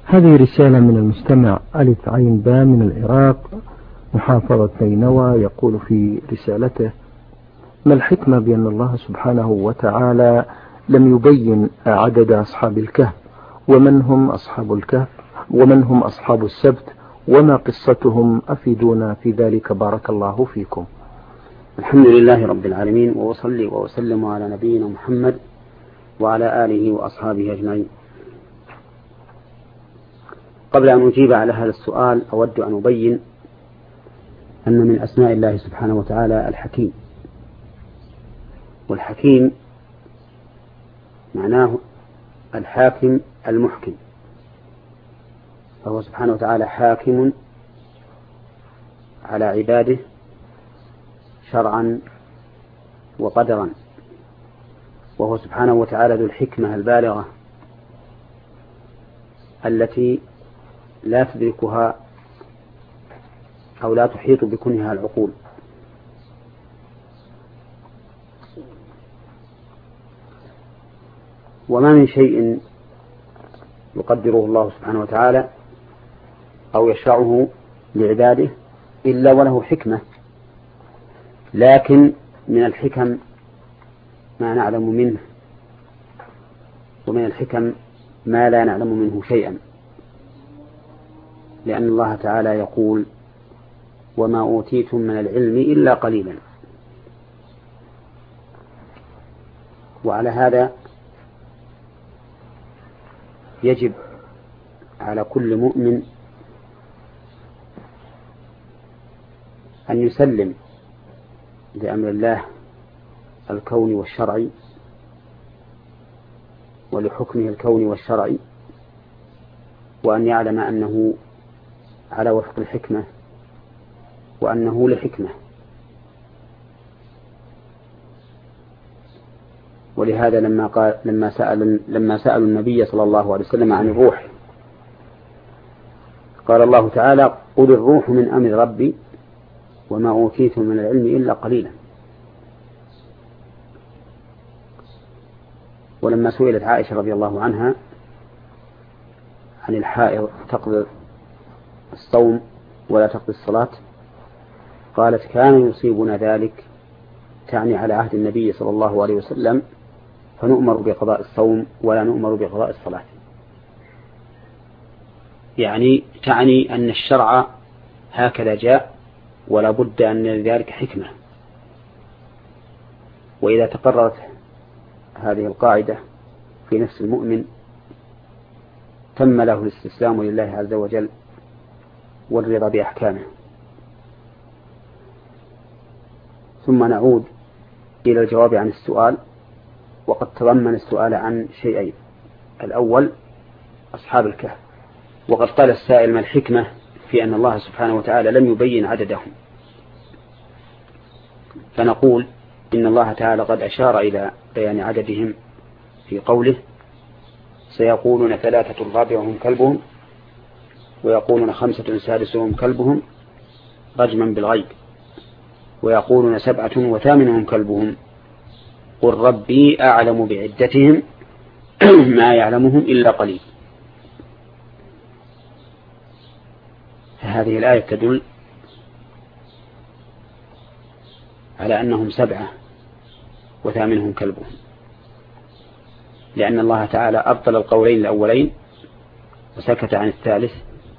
هذه رسالة من المستمع ألف عين با من العراق محافظة نينوى، يقول في رسالته: ما الحكمة بأن الله سبحانه وتعالى لم يبين عدد أصحاب الكهف، ومن هم أصحاب الكهف، ومن هم أصحاب السبت، وما قصتهم؟ أفيدونا في ذلك بارك الله فيكم. الحمد لله رب العالمين، وأصلي وأسلم على نبينا محمد وعلى آله وأصحابه أجمعين. قبل أن أجيب على هذا السؤال أود أن أبين أن من أسماء الله سبحانه وتعالى الحكيم، والحكيم معناه الحاكم المحكم، فهو سبحانه وتعالى حاكم على عباده شرعا وقدرا، وهو سبحانه وتعالى ذو الحكمة البالغة التي لا تدركها أو لا تحيط بكنها العقول. وما من شيء يقدره الله سبحانه وتعالى أو يشرعه لعباده إلا وله حكمة، لكن من الحكم ما نعلم منه، ومن الحكم ما لا نعلم منه شيئا، لأن الله تعالى يقول: وما أوتيتم من العلم إلا قليلا. وعلى هذا يجب على كل مؤمن أن يسلم لأمر الله الكوني والشرعي ولحكمه الكوني والشرعي، وأن يعلم أنه على وفق الحكمة وأنه لحكمة. ولهذا لما سألوا النبي صلى الله عليه وسلم عن الروح قال الله تعالى: قل الروح من أمر ربي وما أوتيتم من العلم إلا قليلا. ولما سئلت عائشة رضي الله عنها عن الحائض تقضي الصوم ولا تقضي الصلاة، قالت: كان يصيبنا ذلك، تعني على عهد النبي صلى الله عليه وسلم، فنؤمر بقضاء الصوم ولا نؤمر بقضاء الصلاة. يعني تعني أن الشرع هكذا جاء، ولا بد أن لذلك حكمة. وإذا تقررت هذه القاعدة في نفس المؤمن تم له الاستسلام لله عز وجل والرضا بأحكامه. ثم نعود إلى الجواب عن السؤال، وقد تضمن السؤال عن شيئين: الأول أصحاب الكهف، وقد قال السائل: ما الحكمة في أن الله سبحانه وتعالى لم يبين عددهم؟ فنقول إن الله تعالى قد أشار إلى بيان عددهم في قوله: سيقولون 3 رابعهم كلبهم، ويقولون 5 سادسهم كلبهم رجما بالغيب، ويقولون 7 وثامنهم كلبهم، قل ربي أعلم بعدتهم ما يعلمهم إلا قليل. فهذه الآية تدل على أنهم 7 وثامنهم كلبهم، لأن الله تعالى أبطل القولين الأولين وسكت عن الثالث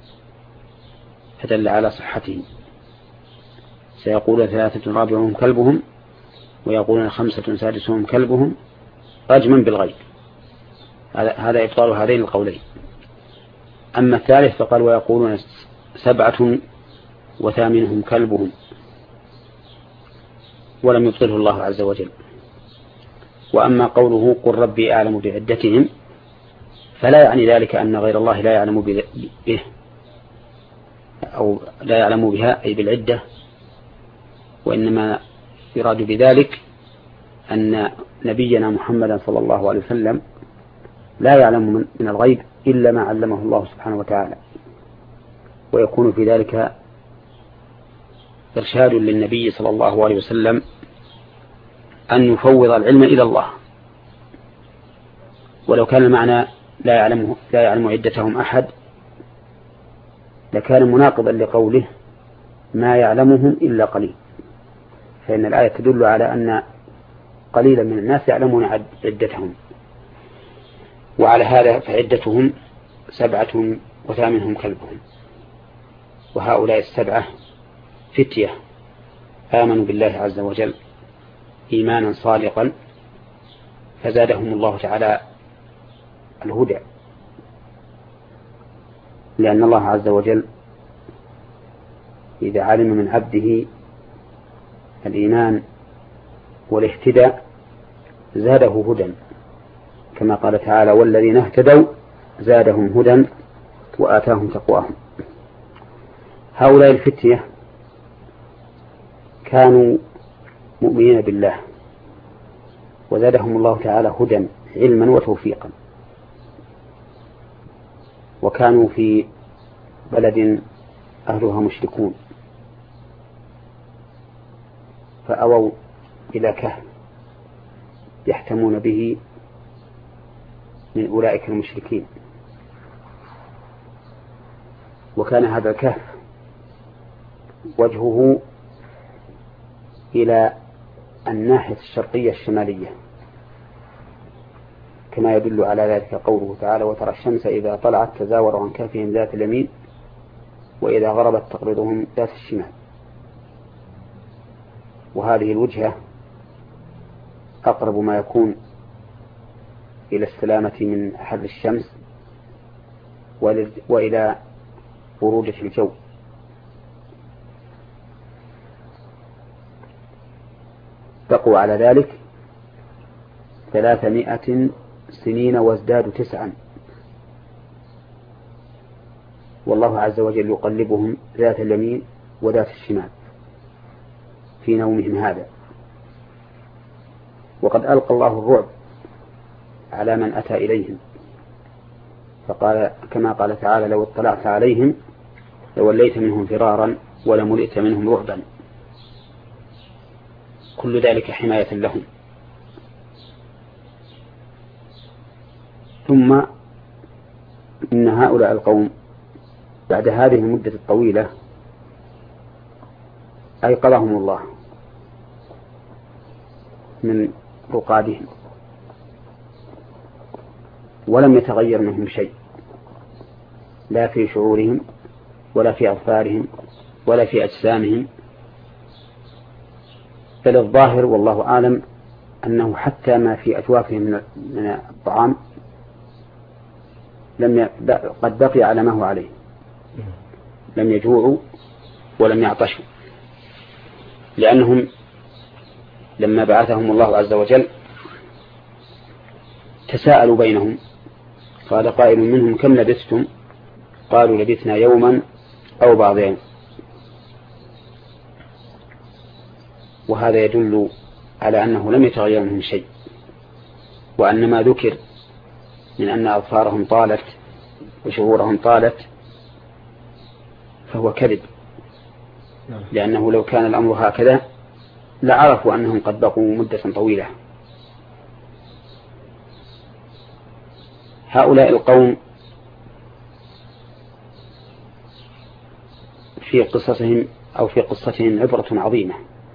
فدل على صحته. سيقول 3 رابعهم كلبهم، ويقولون 5 سادسهم كلبهم رجما بالغيب، هذا إبطال هذين القولين. أما الثالث فقال: ويقولون 7 وثامنهم كلبهم، ولم يبطله الله عز وجل. وأما قوله: قل ربي أعلم بعدتهم، فلا يعني ذلك أن غير الله لا يعلم به أو لا يعلم بها، أي بالعدة، وإنما يراد بذلك أن نبينا محمدا صلى الله عليه وسلم لا يعلم من الغيب إلا ما علمه الله سبحانه وتعالى، ويكون في ذلك إرشاد للنبي صلى الله عليه وسلم أن يفوض العلم إلى الله. ولو كان المعنى لا يعلم عدتهم أحد لكان مناقضا لقوله ما يعلمهم إلا قليل، فإن الآية تدل على أن قليلا من الناس يعلمون عدتهم، وعلى هذا فعدتهم 7 وثامنهم كلبهم. وهؤلاء 7 فتية آمنوا بالله عز وجل إيمانا صادقا فزادهم الله تعالى الهدى، لأن الله عز وجل إذا علم من عبده الإيمان والاهتداء زاده هدى، كما قال تعالى والذين اهتدوا زادهم هدى وآتاهم تقواهم. هؤلاء الفتية كانوا مؤمنين بالله وزادهم الله تعالى هدى علما وتوفيقا، وكانوا في بلد أهلها مشركون فأووا إلى كهف يحتمون به من أولئك المشركين، وكان هذا الكهف وجهه إلى الناحية الشرقية الشمالية، كما يدل على ذلك قوله تعالى وترى الشمس إذا طلعت تزاور عن كهفهم ذات اليمين وإذا غربت تقرضهم ذات الشمال. وهذه الوجهة أقرب ما يكون إلى السلامة من حر الشمس وإلى برودة الجو. بقوا على ذلك 300 سنين وازدادوا 9، والله عز وجل يقلبهم ذات اليمين وذات الشمال في نومهم هذا. وقد ألقى الله الرعب على من أتى إليهم، فقال كما قال تعالى لو اطلعت عليهم لوليت منهم فرارا ولملئت منهم رعبا، كل ذلك حماية لهم. ثم إن هؤلاء القوم بعد هذه المدة الطويلة أيقظهم الله من رقادهم ولم يتغير منهم شيء، لا في شعورهم ولا في أظفارهم ولا في أجسامهم، بل الظاهر والله أعلم أنه حتى ما في أجوافهم من الطعام قد بقي على ما هو عليه، لم يجوعوا ولم يعطشوا، لأنهم لما بعثهم الله عز وجل تساءلوا بينهم، قال قائل منهم كم لبثتم؟ قالوا لبثنا يوما أو بعض يوم. وهذا يدل على أنه لم يتغير منهم شيء، وأن ما ذكر من أن أظفارهم طالت وشعورهم طالت فهو كذب، لأنه لو كان الأمر هكذا لعرفوا أنهم قد بقوا مدة طويلة. هؤلاء القوم في قصصهم أو في قصتهم عبرة عظيمة،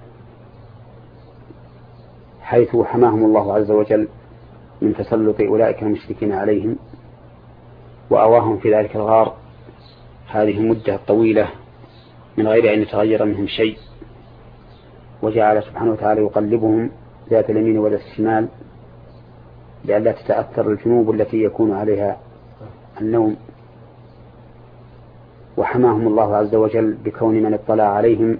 حيث حماهم الله عز وجل من تسلط أولئك المشركين عليهم وأواهم في ذلك الغار هذه المدة الطويلة من غير أن يتغير منهم شيء، وجعل سبحانه وتعالى يقلبهم ذات اليمين وذات الشمال لئلا تتأثر الجنوب التي يكون عليها النوم. وحماهم الله عز وجل بكون من اطلع عليهم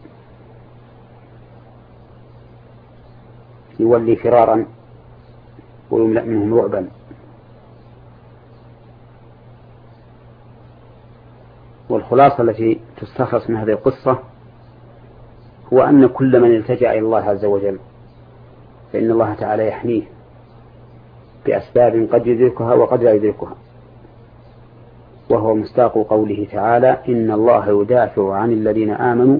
يولي فرارا ويملأ منهم رعبا. والخلاصة التي تستخلص من هذه القصة هو أن كل من التجأ إلى الله عز وجل فإن الله تعالى يحميه بأسباب قد يدركها وقد لا يدركها، وهو مصداق قوله تعالى إن الله يدافع عن الذين آمنوا،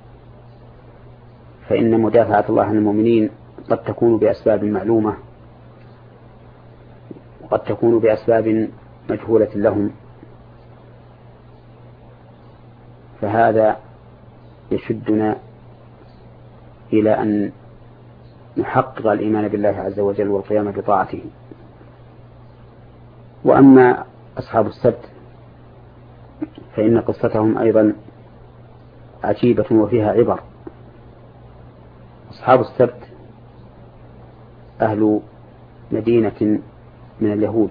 فإن مدافعة الله عن المؤمنين قد تكون بأسباب معلومة وقد تكون بأسباب مجهولة لهم، فهذا يشدنا إلى أن نحقق الإيمان بالله عز وجل والقيام بطاعته. وأما أصحاب السبت فإن قصتهم أيضا عجيبة وفيها عبر. أصحاب السبت أهل مدينة من اليهود،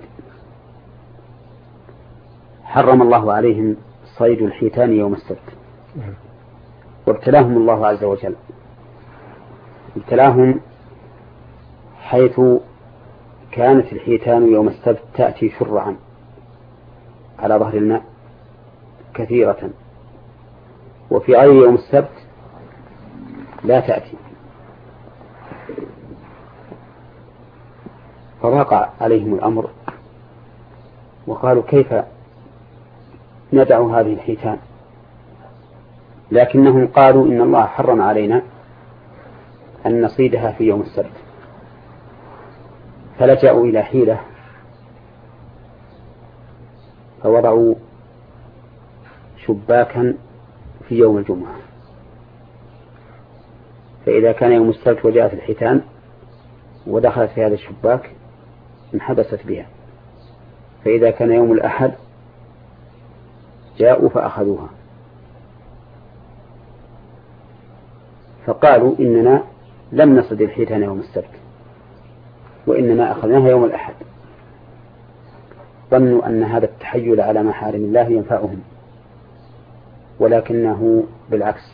حرم الله عليهم صيد الحيتان يوم السبت، وابتلاهم الله عز وجل، ابتلاهم حيث كانت الحيتان يوم السبت تأتي شرعا على ظهر الماء كثيرة، وفي غير يوم السبت لا تأتي. فضاق عليهم الأمر وقالوا كيف ندع هذه الحيتان، لكنهم قالوا إن الله حرم علينا أن نصيدها في يوم السبت، فلجأوا إلى حيلة فوضعوا شباكا في يوم الجمعة، فإذا كان يوم السبت وجاءت الحيتان ودخلت في هذا الشباك انحبست بها، فإذا كان يوم الأحد جاءوا فأخذوها. فقالوا إننا لم نصد الحيتان يوم السبت وإنما أخذناها يوم الأحد، ظنوا أن هذا التحيل على محارم الله ينفعهم، ولكنه بالعكس،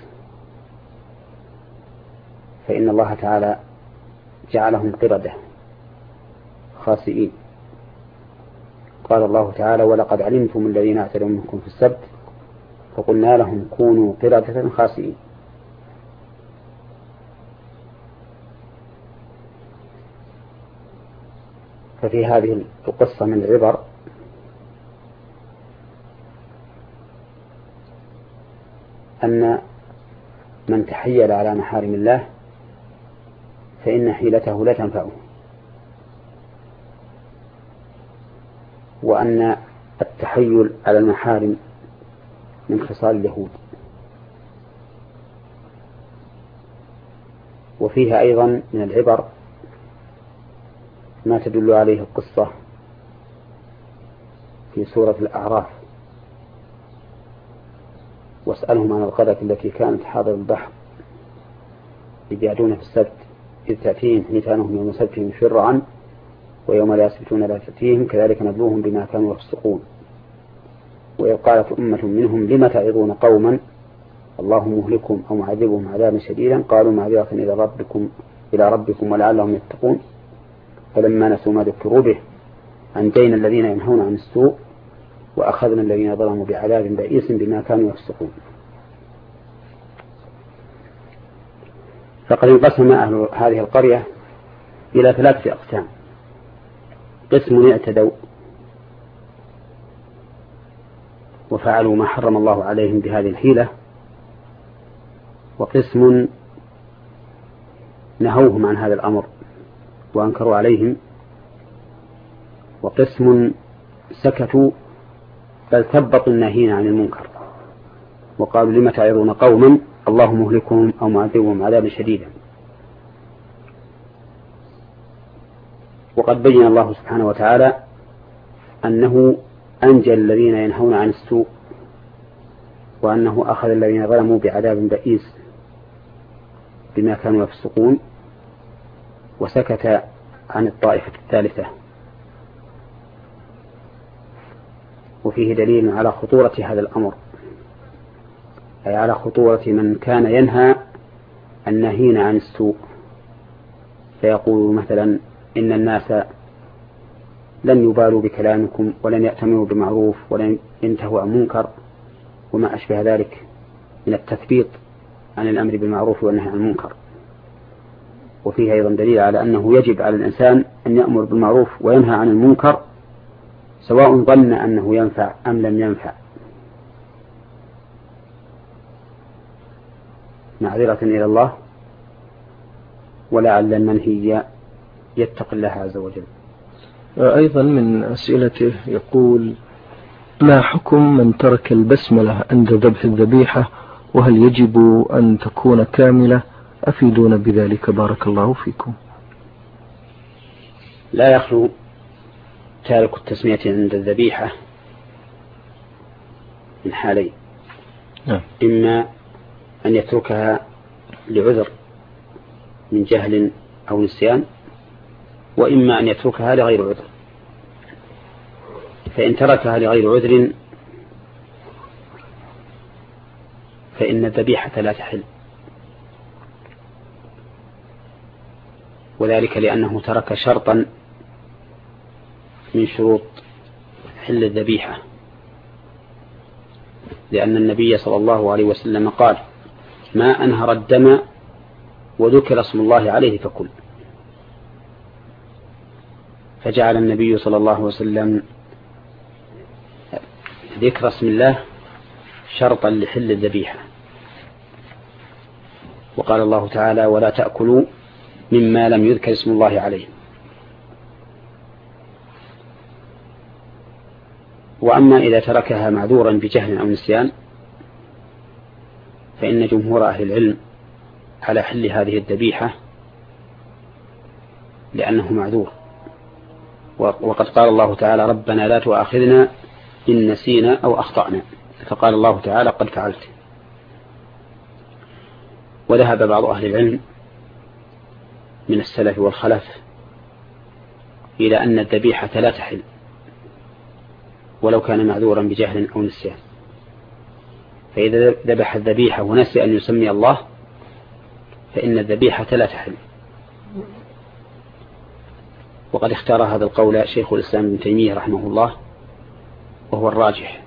فإن الله تعالى جعلهم قردة خاسئين. قال الله تعالى ولقد علمتم الذين اعتدوا منكم في السبت فقلنا لهم كونوا قردة خاسئين. ففي هذه القصة من العبر أن من تحيل على محارم الله فإن حيلته لا تنفعه، وأن التحيل على المحارم من خصال اليهود. وفيها أيضا من العبر ما تدل عليه القصة في سورة الأعراف واسألهم عن القرية التي كانت حاضر البحر إذ يعدون في السبت إذ تأتيهم حيتانهم يوم سبتهم شرعا ويوم لا يسبتون لا تأتيهم كذلك نبلوهم بما كانوا يفسقون. وإذ قالت أمة منهم لم تعظون قوما الله مهلكهم أو معذبهم عذابا شديدا قالوا معذرة إلى ربكم ولعلهم يتقون فلما نسوا ما ذكروا به أنجينا الذين ينهون عن السوء وأخذنا الذين ظلموا بعذاب بئيس بما كانوا يفسقون. فقد انقسم أهل هذه القرية إلى 3 أقسام: قسم اعتدوا وفعلوا ما حرم الله عليهم بهذه الحيلة، وقسم نهوهم عن هذا الأمر وأنكروا عليهم، وقسم سكتوا بل ثبطوا الناهين عن المنكر وقالوا لم تعظون قوما الله مهلكهم أو معذبهم عذابا شديدا. وقد بين الله سبحانه وتعالى أنه أنجى الذين ينهون عن السوء وأنه أخذ الذين ظلموا بعذاب بئيس بما كانوا يفسقون، وسكت عن الطائفة الثالثة. وفيه دليل على خطورة هذا الأمر، أي على خطورة من كان ينهى الناهين عن السوء، فيقول مثلا إن الناس لن يبالوا بكلامكم ولن يأتمروا بمعروف ولن ينتهوا عن منكر وما أشبه ذلك من التثبيط عن الأمر بالمعروف والنهي عن المنكر. وفيه أيضا دليل على أنه يجب على الإنسان أن يأمر بالمعروف وينهى عن المنكر سواء ظن أنه ينفع أم لم ينفع، معذرة إلى الله ولعل المنهي يتقي الله عز وجل. أيضا من أسئلته يقول ما حكم من ترك البسملة عند ذبح الذبيحة، وهل يجب أن تكون كاملة؟ أفيدونا بذلك بارك الله فيكم. لا يخلو تارك التسمية عند الذبيحة من حالين، إما أن يتركها لعذر من جهل أو نسيان، وإما أن يتركها لغير عذر. فإن تركها لغير عذر فإن الذبيحة لا تحل، وذلك لأنه ترك شرطا من شروط حل الذبيحة، لأن النبي صلى الله عليه وسلم قال: ما أنهر الدم وذكر اسم الله عليه فكل. فجعل النبي صلى الله عليه وسلم ذكر اسم الله شرطا لحل الذبيحة، وقال الله تعالى: ولا تأكلوا مما لم يذكر اسم الله عليه. وأما إذا تركها معذورا بجهل أو نسيان فإن جمهور أهل العلم على حل هذه الذبيحة لأنه معذور، وقد قال الله تعالى: ربنا لا تؤاخذنا إن نسينا أو أخطأنا، فقال الله تعالى: قد فعلت. وذهب بعض أهل العلم من السلف والخلف إلى أن الذبيحة لا تحل ولو كان معذورا بجهل أو نسيان، فإذا ذبح الذبيحة ونسي أن يسمي الله فإن الذبيحة لا تحل. وقد اختار هذا القول شيخ الإسلام ابن تيمية رحمه الله، وهو الراجح،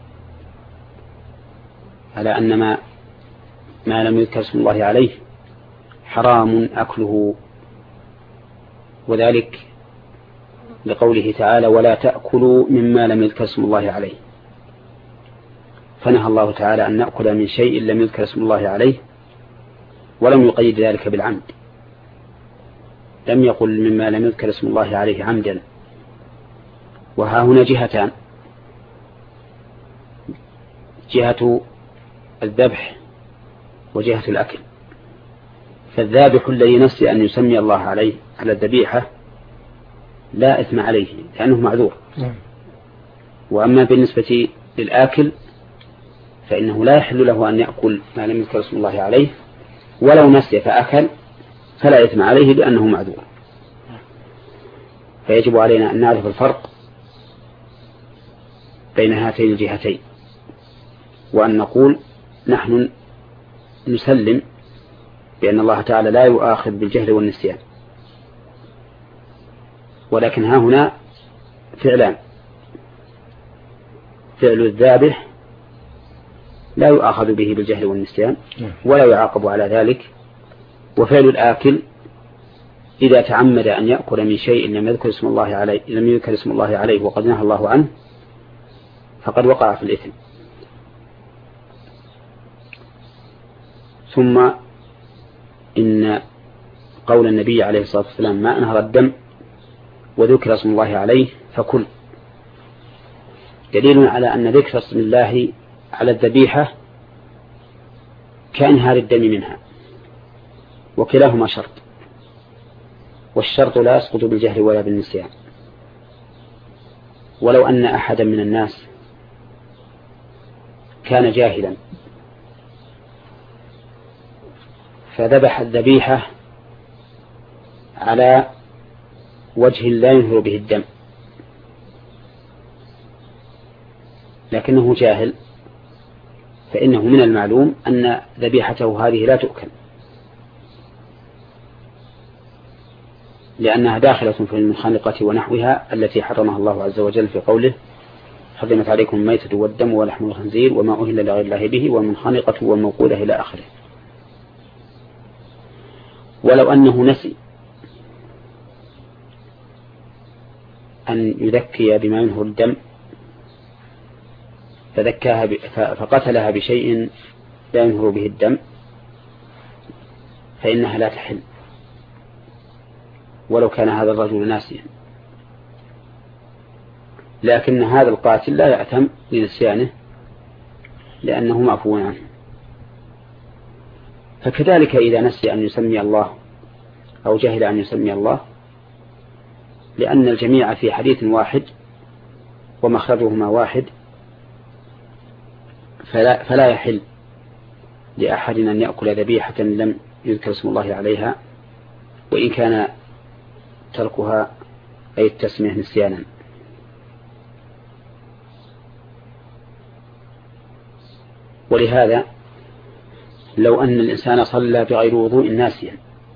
على أن ما لم يذكر اسم الله عليه حرام أكله، وذلك لقوله تعالى: ولا تأكلوا مما لم يذكر اسم الله عليه. فنهى الله تعالى أن نأكل من شيء لم يذكر اسم الله عليه، ولم يقيد ذلك بالعمد، لم يقل مما لم يذكر اسم الله عليه عمدا. وها هنا جهتان: جهة الذبح وجهة الأكل. فالذابح الذي نسي أن يسمي الله عليه على الذبيحة لا إثم عليه لأنه معذور. وأما بالنسبة للآكل فإنه لا يحل له أن يأكل ما لم يذكر اسم الله عليه، ولو نسي فأكل فلا إثم عليه لأنه معذور. فيجب علينا أن نعرف الفرق بين هاتين الجهتين، وأن نقول نحن نسلم بأن الله تعالى لا يؤاخذ بالجهل والنسيان، ولكن ها هنا فعلان: فعل الذابح لا يؤاخذ به بالجهل والنسيان ولا يعاقب على ذلك، وفعل الآكل إذا تعمد أن يأكل من شيء لم يذكر اسم الله عليه وقد نهى الله عنه فقد وقع في الإثم. ثم إن قول النبي عليه الصلاة والسلام: ما أنهر الدم وذكر اسم الله عليه فكل، دليل على أن ذكر اسم الله على الذبيحة كأنهار الدم منها، وكلاهما شرط، والشرط لا يسقط بالجهل ولا بالنسيان. ولو أن أحدا من الناس كان جاهلا فذبح الذبيحة على وجه لا ينهر به الدم، لكنه جاهل، فإنه من المعلوم أن ذبيحته هذه لا تؤكل، لأنها داخلة في المنخنقة ونحوها التي حرمها الله عز وجل في قوله: حرمت عليكم الميتة والدم ولحم الخنزير وما أهل لغير الله به والمنخنقة والموقودة إلى آخره. ولو أنه نسي أن يذكي بما ينهر الدم فقتلها بشيء لا ينهر به الدم فإنها لا تحل ولو كان هذا الرجل ناسيا. لكن هذا القاتل لا يأثم لنسيانه لأنه معفو عنه. فكذلك إذا نسي أن يسمي الله أو جهل أن يسمي الله، لأن الجميع في حديث واحد ومخرجهما واحد، فلا يحل لأحد أن يأكل ذبيحة لم يذكر اسم الله عليها، وإن كان تركها أي التسمية نسيانا. ولهذا لو أن الإنسان صلى بغير وضوء ناسيا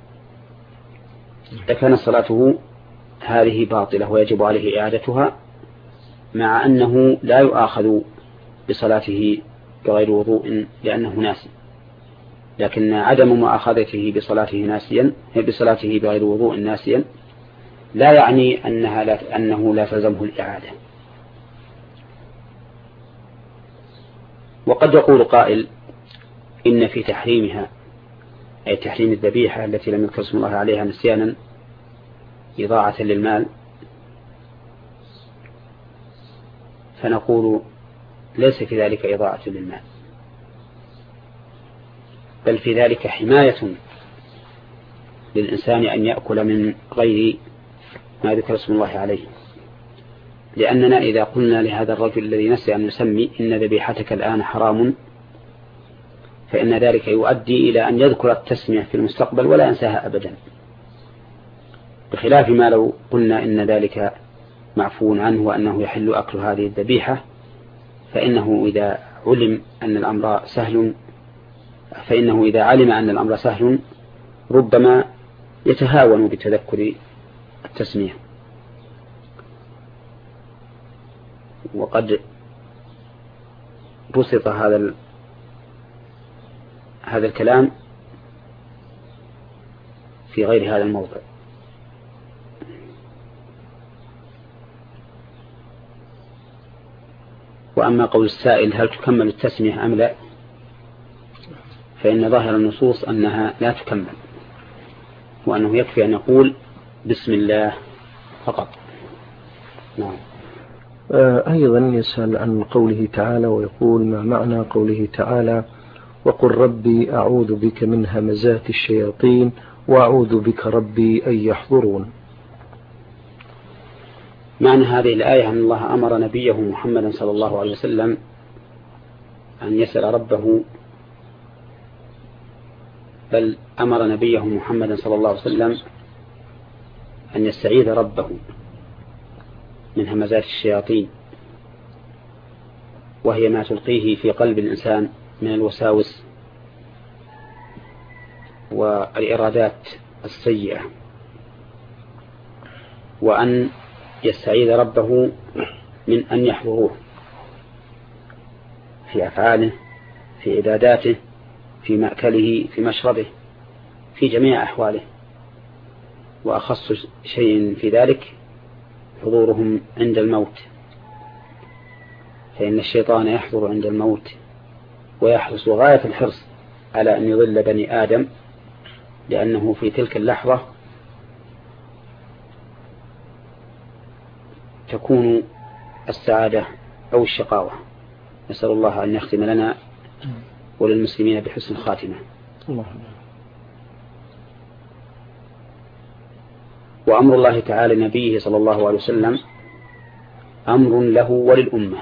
لكان صلاته هذه باطلة ويجب عليه إعادتها، مع أنه لا يؤاخذ بصلاته بغير وضوء لأنه ناسي، لكن عدم مؤاخذته بصلاته بغير وضوء ناسيا لا يعني أنه لا تلزمه الإعادة. وقد يقول قائل إن في تحريمها، أي تحريم الذبيحة التي لم يذكر اسم الله عليها نسيانا إضاعة للمال، فنقول ليس في ذلك إضاعة للمال، بل في ذلك حماية للإنسان أن يأكل من غير ما ذكر اسم الله عليه. لأننا إذا قلنا لهذا الرجل الذي نسي أن يسمي إن ذبيحتك الآن حرام، فإن ذلك يؤدي إلى أن يذكر التسمية في المستقبل ولا ينساها أبدا، بخلاف ما لو قلنا إن ذلك معفو عنه وأنه يحل أكل هذه الذبيحة، فإنه إذا علم أن الأمر سهل ربما يتهاون بتذكر التسمية. وقد بسط هذا الكلام في غير هذا الموضع. وأما قول السائل هل تكمل التسمية أم لا، فإن ظاهر النصوص أنها لا تكمل، وأنه يكفي أن يقول بسم الله فقط. نعم. أيضا يسأل عن قوله تعالى ويقول ما معنى قوله تعالى وقل ربي أعوذ بك من همزات الشياطين وأعوذ بك ربي أن يحضرون. معنى هذه الآية أن الله أمر نبيه محمدا صلى الله عليه وسلم أن يسأل ربه، بل أمر نبيه محمدا صلى الله عليه وسلم أن يستعيذ ربه من همزات الشياطين، وهي ما تلقيه في قلب الإنسان من الوساوس والإرادات السيئة، وأن يستعيذ ربه من أن يحضروه في أفعاله، في عباداته، في مأكله، في مشربه، في جميع أحواله. وأخص شيء في ذلك حضورهم عند الموت، فإن الشيطان يحضر عند الموت ويحرص غاية الحرص على أن يضل بني آدم، لأنه في تلك اللحظة تكون السعادة أو الشقاوة. نسأل الله أن يختم لنا وللمسلمين بحسن خاتمة. وأمر الله تعالى نبيه صلى الله عليه وسلم أمر له وللأمة،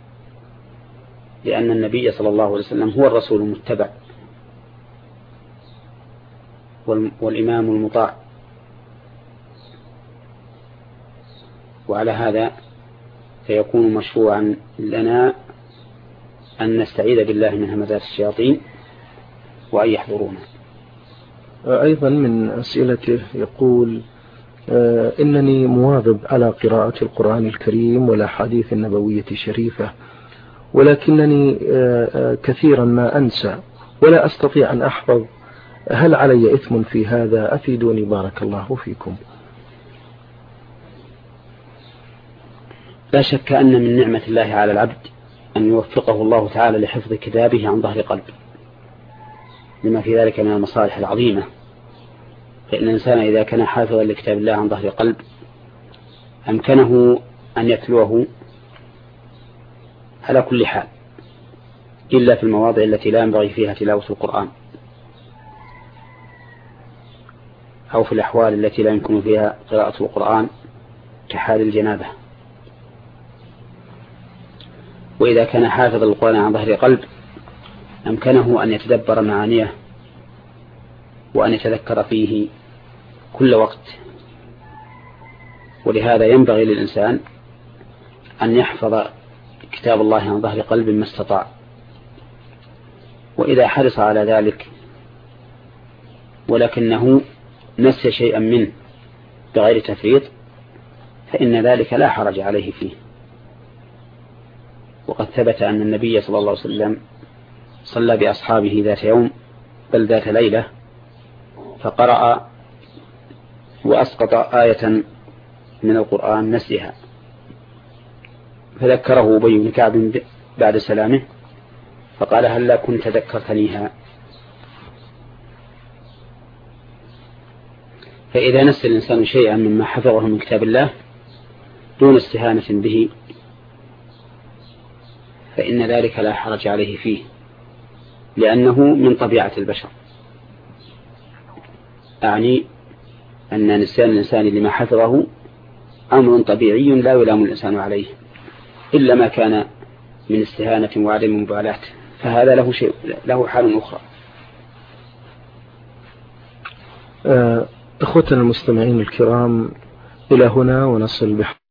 لأن النبي صلى الله عليه وسلم هو الرسول المتبع والإمام المطاع، وعلى هذا فيكون مشروعا لنا أن نستعيذ بالله من همزات الشياطين وأن يحضرونا. أيضا من أسئلته يقول إنني مواظب على قراءة القرآن الكريم والأحاديث النبوية الشريفة، ولكنني كثيرا ما أنسى ولا أستطيع أن أحفظ، هل علي إثم في هذا؟ أفيدوني بارك الله فيكم. لا شك أن من نعمة الله على العبد أن يوفقه الله تعالى لحفظ كتابه عن ظهر قلب، لما في ذلك من المصالح العظيمة. فإن الإنسان إذا كان حافظا لكتاب الله عن ظهر قلب أمكنه أن يتلوه على كل حال، إلا في المواضع التي لا ينبغي فيها تلاوة القرآن، أو في الأحوال التي لا يمكن فيها قراءة القرآن كحال الجنابة. وإذا كان حافظ القرآن عن ظهر قلب أمكنه أن يتدبر معانيه وأن يتذكر فيه كل وقت. ولهذا ينبغي للإنسان أن يحفظ كتاب الله عن ظهر قلب ما استطاع، وإذا حرص على ذلك ولكنه نسي شيئا منه بغير تفريط فإن ذلك لا حرج عليه فيه. وقد ثبت أن النبي صلى الله عليه وسلم صلى بأصحابه ذات يوم بل ذات ليلة، فقرأ وأسقط آية من القرآن نسيها، فذكره أبي بن كعب بعد سلامه فقال: هلا كنت ذكرتنيها. فإذا نسي الإنسان شيئا مما حفظه من كتاب الله دون استهانة به فإن ذلك لا حرج عليه فيه، لأنه من طبيعة البشر. أعني أن نسيان الإنسان لما حفظه أمر طبيعي لا يلام الإنسان عليه، إلا ما كان من استهانة وعدم مبالاة، فهذا له حال أخرى. إخوتنا المستمعين الكرام، إلى هنا ونصل